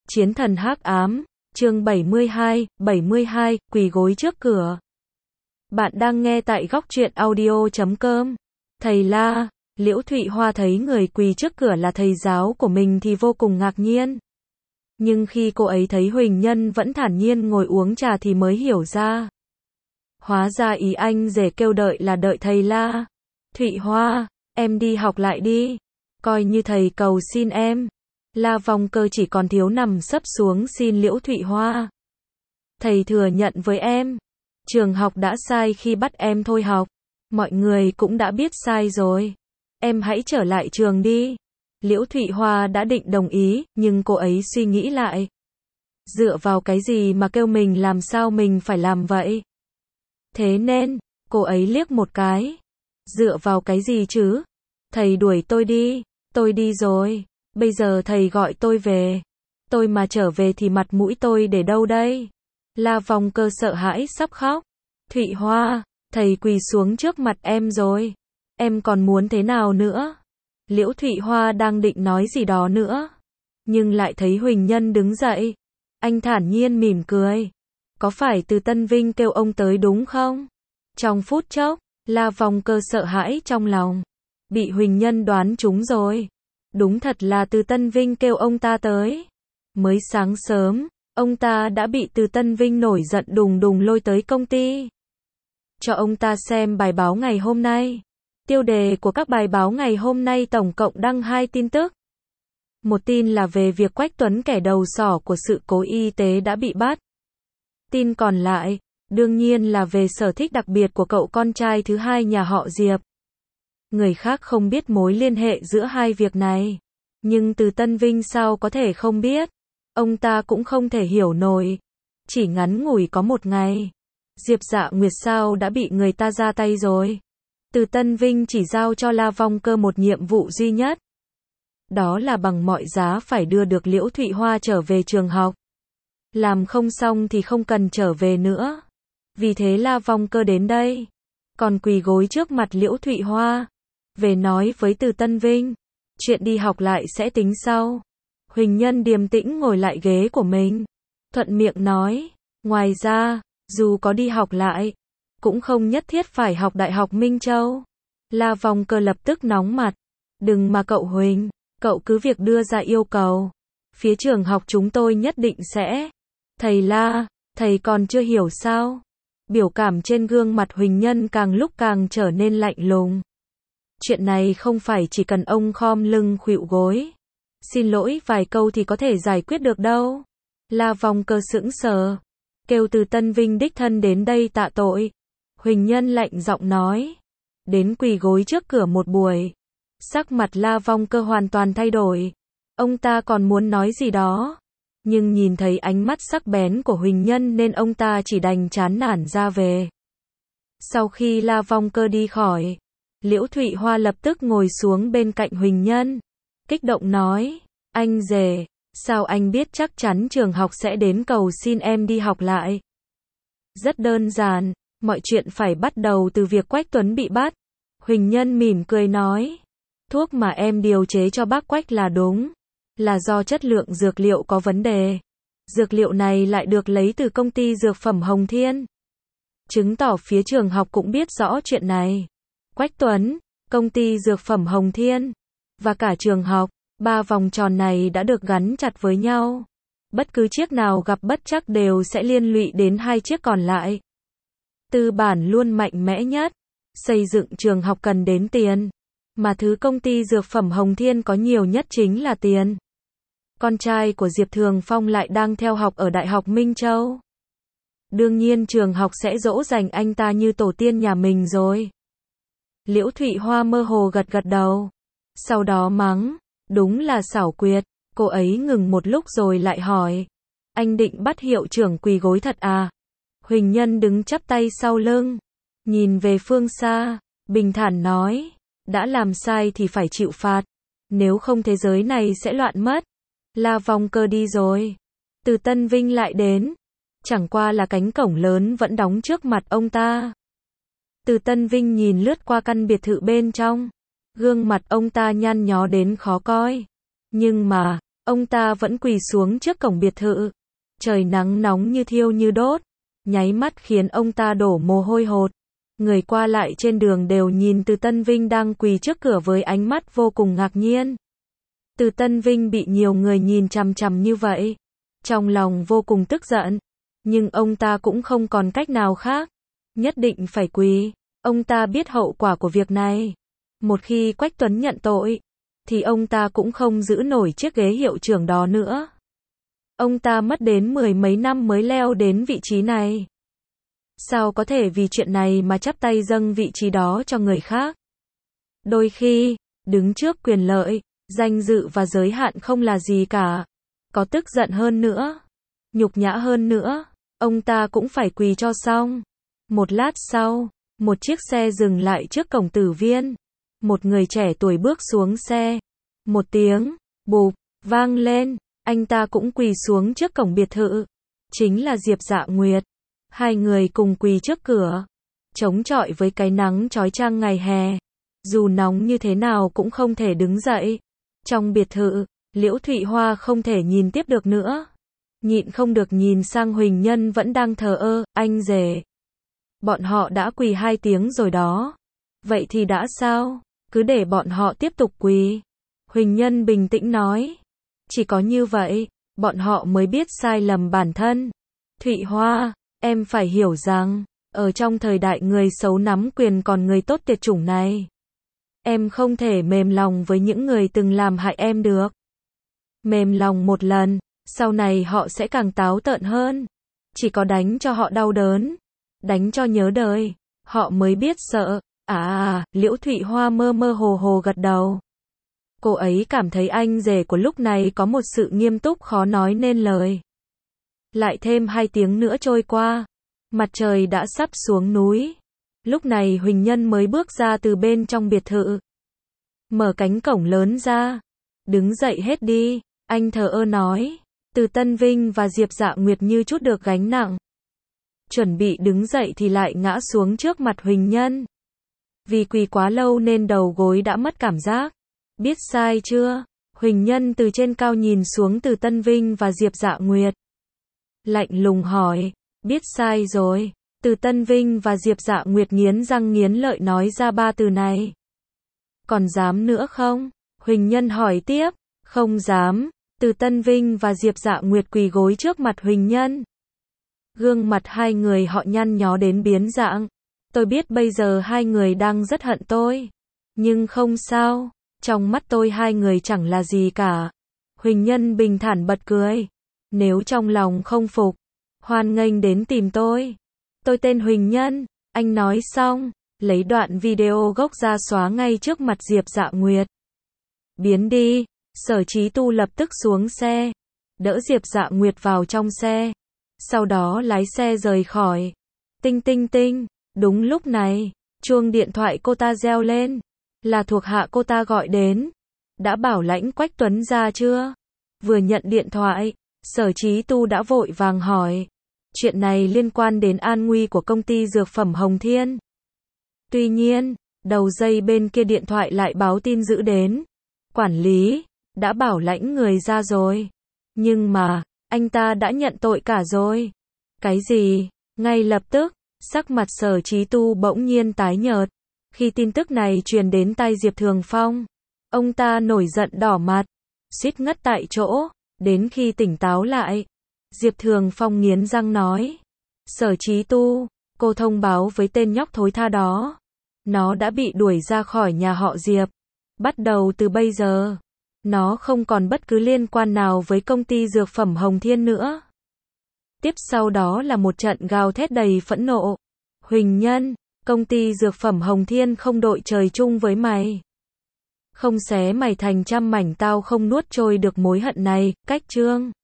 Chiến thần hắc ám, chương 72, quỳ gối trước cửa. Bạn đang nghe tại góc truyện audio.com. Thầy La, Liễu Thụy Hoa thấy người quỳ trước cửa là thầy giáo của mình thì vô cùng ngạc nhiên. Nhưng khi cô ấy thấy Huỳnh Nhân vẫn thản nhiên ngồi uống trà thì mới hiểu ra. Hóa ra ý anh rể kêu đợi là đợi thầy La. Thụy Hoa, em đi học lại đi. Coi như thầy cầu xin em. La Vong Cơ chỉ còn thiếu nằm sấp xuống xin Liễu Thụy Hoa. Thầy thừa nhận với em. Trường học đã sai khi bắt em thôi học. Mọi người cũng đã biết sai rồi. Em hãy trở lại trường đi. Liễu Thụy Hoa đã định đồng ý, nhưng cô ấy suy nghĩ lại. Dựa vào cái gì mà kêu mình làm sao mình phải làm vậy? Thế nên, cô ấy liếc một cái. Dựa vào cái gì chứ? Thầy đuổi tôi đi rồi. Bây giờ thầy gọi tôi về. Tôi mà trở về thì mặt mũi tôi để đâu đây? La Vong Cơ sợ hãi sắp khóc. Thụy Hoa, thầy quỳ xuống trước mặt em rồi. Em còn muốn thế nào nữa? Liễu Thụy Hoa đang định nói gì đó nữa. Nhưng lại thấy Huỳnh Nhân đứng dậy. Anh thản nhiên mỉm cười. Có phải Từ Tân Vinh kêu ông tới đúng không? Trong phút chốc, La Vong Cơ sợ hãi trong lòng. Bị Huỳnh Nhân đoán trúng rồi. Đúng thật là Từ Tân Vinh kêu ông ta tới. Mới sáng sớm, ông ta đã bị Từ Tân Vinh nổi giận đùng đùng lôi tới công ty. Cho ông ta xem bài báo ngày hôm nay. Tiêu đề của các bài báo ngày hôm nay tổng cộng đăng 2 tin tức. Một tin là về việc Quách Tuấn kẻ đầu sỏ của sự cố y tế đã bị bắt. Tin còn lại, đương nhiên là về sở thích đặc biệt của cậu con trai thứ hai nhà họ Diệp. Người khác không biết mối liên hệ giữa hai việc này. Nhưng Từ Tân Vinh sao có thể không biết. Ông ta cũng không thể hiểu nổi. Chỉ ngắn ngủi có một ngày. Diệp Dạ Nguyệt sao đã bị người ta ra tay rồi. Từ Tân Vinh chỉ giao cho La Vong Cơ một nhiệm vụ duy nhất. Đó là bằng mọi giá phải đưa được Liễu Thụy Hoa trở về trường học. Làm không xong thì không cần trở về nữa. Vì thế La Vong Cơ đến đây. Còn quỳ gối trước mặt Liễu Thụy Hoa. Về nói với Từ Tân Vinh. Chuyện đi học lại sẽ tính sau. Huỳnh Nhân điềm tĩnh ngồi lại ghế của mình. Thuận miệng nói. Ngoài ra, dù có đi học lại, cũng không nhất thiết phải học Đại học Minh Châu. La Vong Cơ lập tức nóng mặt. Đừng mà cậu Huỳnh, cậu cứ việc đưa ra yêu cầu. Phía trường học chúng tôi nhất định sẽ. Thầy La, thầy còn chưa hiểu sao? Biểu cảm trên gương mặt Huỳnh Nhân càng lúc càng trở nên lạnh lùng. Chuyện này không phải chỉ cần ông khom lưng khuỵu gối. Xin lỗi vài câu thì có thể giải quyết được đâu. La Vong Cơ sững sờ. Kêu Từ Tân Vinh đích thân đến đây tạ tội. Huỳnh Nhân lạnh giọng nói. Đến quỳ gối trước cửa một buổi. Sắc mặt La Vong Cơ hoàn toàn thay đổi. Ông ta còn muốn nói gì đó. Nhưng nhìn thấy ánh mắt sắc bén của Huỳnh Nhân nên ông ta chỉ đành chán nản ra về. Sau khi La Vong Cơ đi khỏi, Liễu Thụy Hoa lập tức ngồi xuống bên cạnh Huỳnh Nhân. Kích động nói. Anh rể, sao anh biết chắc chắn trường học sẽ đến cầu xin em đi học lại? Rất đơn giản, mọi chuyện phải bắt đầu từ việc Quách Tuấn bị bắt. Huỳnh Nhân mỉm cười nói. Thuốc mà em điều chế cho bác Quách là đúng. Là do chất lượng dược liệu có vấn đề. Dược liệu này lại được lấy từ công ty dược phẩm Hồng Thiên. Chứng tỏ phía trường học cũng biết rõ chuyện này. Quách Tuấn, công ty dược phẩm Hồng Thiên, và cả trường học, 3 vòng tròn này đã được gắn chặt với nhau. Bất cứ chiếc nào gặp bất trắc đều sẽ liên lụy đến 2 chiếc còn lại. Tư bản luôn mạnh mẽ nhất. Xây dựng trường học cần đến tiền. Mà thứ công ty dược phẩm Hồng Thiên có nhiều nhất chính là tiền. Con trai của Diệp Thường Phong lại đang theo học ở Đại học Minh Châu. Đương nhiên trường học sẽ dỗ dành anh ta như tổ tiên nhà mình rồi. Liễu Thụy Hoa mơ hồ gật gật đầu. Sau đó mắng. Đúng là xảo quyệt. Cô ấy ngừng một lúc rồi lại hỏi. Anh định bắt hiệu trưởng quỳ gối thật à? Huỳnh Nhân đứng chắp tay sau lưng. Nhìn về phương xa. Bình thản nói. Đã làm sai thì phải chịu phạt. Nếu không thế giới này sẽ loạn mất. La Vong Cơ đi rồi. Từ Tân Vinh lại đến. Chẳng qua là cánh cổng lớn vẫn đóng trước mặt ông ta. Từ Tân Vinh nhìn lướt qua căn biệt thự bên trong. Gương mặt ông ta nhăn nhó đến khó coi. Nhưng mà, Ông ta vẫn quỳ xuống trước cổng biệt thự. Trời nắng nóng như thiêu như đốt, nháy mắt khiến ông ta đổ mồ hôi hột. Người qua lại trên đường đều nhìn Từ Tân Vinh đang quỳ trước cửa với ánh mắt vô cùng ngạc nhiên. Từ Tân Vinh bị nhiều người nhìn chằm chằm như vậy, trong lòng vô cùng tức giận, nhưng ông ta cũng không còn cách nào khác, nhất định phải quỳ. Ông ta biết hậu quả của việc này. Một khi Quách Tuấn nhận tội, thì ông ta cũng không giữ nổi chiếc ghế hiệu trưởng đó nữa. Ông ta mất đến 10 mấy năm mới leo đến vị trí này. Sao có thể vì chuyện này mà chắp tay dâng vị trí đó cho người khác? Đôi khi, đứng trước quyền lợi, danh dự và giới hạn không là gì cả. Có tức giận hơn nữa, nhục nhã hơn nữa, ông ta cũng phải quỳ cho xong. Một lát sau, một chiếc xe dừng lại trước cổng Tử Viên. Một người trẻ tuổi bước xuống xe. Một tiếng bụp vang lên, anh ta cũng quỳ xuống trước cổng biệt thự. Chính là Diệp Dạ Nguyệt. Hai người cùng quỳ trước cửa, chống chọi với cái nắng chói chang ngày hè. Dù nóng như thế nào cũng không thể đứng dậy. Trong biệt thự, Liễu Thụy Hoa không thể nhìn tiếp được nữa. Nhịn không được nhìn sang Huỳnh Nhân vẫn đang thờ ơ. Anh rể, bọn họ đã quỳ 2 tiếng rồi đó. Vậy thì đã sao? Cứ để bọn họ tiếp tục quỳ. Huỳnh Nhân bình tĩnh nói. Chỉ có như vậy, bọn họ mới biết sai lầm bản thân. Thụy Hoa, em phải hiểu rằng, ở trong thời đại người xấu nắm quyền còn người tốt tuyệt chủng này, em không thể mềm lòng với những người từng làm hại em được. Mềm lòng một lần, sau này họ sẽ càng táo tợn hơn. Chỉ có đánh cho họ đau đớn, đánh cho nhớ đời, họ mới biết sợ. Liễu Thụy Hoa mơ mơ hồ hồ gật đầu. Cô ấy cảm thấy anh rể của lúc này có một sự nghiêm túc khó nói nên lời. Lại thêm 2 tiếng nữa trôi qua, mặt trời đã sắp xuống núi. Lúc này Huỳnh Nhân mới bước ra từ bên trong biệt thự. Mở cánh cổng lớn ra. Đứng dậy hết đi, anh thờ ơ nói. Từ Tân Vinh và Diệp Dạ Nguyệt như chút được gánh nặng. Chuẩn bị đứng dậy thì lại ngã xuống trước mặt Huỳnh Nhân. Vì quỳ quá lâu nên đầu gối đã mất cảm giác. Biết sai chưa? Huỳnh Nhân từ trên cao nhìn xuống Từ Tân Vinh và Diệp Dạ Nguyệt. Lạnh lùng hỏi. Biết sai rồi. Từ Tân Vinh và Diệp Dạ Nguyệt nghiến răng nghiến lợi nói ra 3 từ này. Còn dám nữa không? Huỳnh Nhân hỏi tiếp. Không dám. Từ Tân Vinh và Diệp Dạ Nguyệt quỳ gối trước mặt Huỳnh Nhân. Gương mặt hai người họ nhăn nhó đến biến dạng. Tôi biết bây giờ hai người đang rất hận tôi. Nhưng không sao. Trong mắt tôi hai người chẳng là gì cả. Huỳnh Nhân bình thản bật cười. Nếu trong lòng không phục, hoan nghênh đến tìm tôi. Tôi tên Huỳnh Nhân. Anh nói xong, lấy đoạn video gốc ra xóa ngay trước mặt Diệp Dạ Nguyệt. Biến đi. Sở Chí Tu lập tức xuống xe, đỡ Diệp Dạ Nguyệt vào trong xe. Sau đó lái xe rời khỏi. Tinh tinh tinh. Đúng lúc này, chuông điện thoại cô ta reo lên. Là thuộc hạ cô ta gọi đến. Đã bảo lãnh Quách Tuấn ra chưa? Vừa nhận điện thoại, Sở Chí Tu đã vội vàng hỏi. Chuyện này liên quan đến an nguy của công ty dược phẩm Hồng Thiên. Tuy nhiên, đầu dây bên kia điện thoại lại báo tin dữ đến. Quản lý, đã bảo lãnh người ra rồi. Nhưng mà, anh ta đã nhận tội cả rồi. Cái gì? Ngay lập tức, sắc mặt Sở Chí Tu bỗng nhiên tái nhợt. Khi tin tức này truyền đến tai Diệp Thường Phong, ông ta nổi giận đỏ mặt, suýt ngất tại chỗ. Đến khi tỉnh táo lại, Diệp Thường Phong nghiến răng nói. Sở Chí Tu, cô thông báo với tên nhóc thối tha đó. Nó đã bị đuổi ra khỏi nhà họ Diệp. Bắt đầu từ bây giờ, nó không còn bất cứ liên quan nào với công ty dược phẩm Hồng Thiên nữa. Tiếp sau đó là một trận gào thét đầy phẫn nộ. Huỳnh Nhân, công ty dược phẩm Hồng Thiên không đội trời chung với mày. Không xé mày thành trăm mảnh tao không nuốt trôi được mối hận này. Cách chương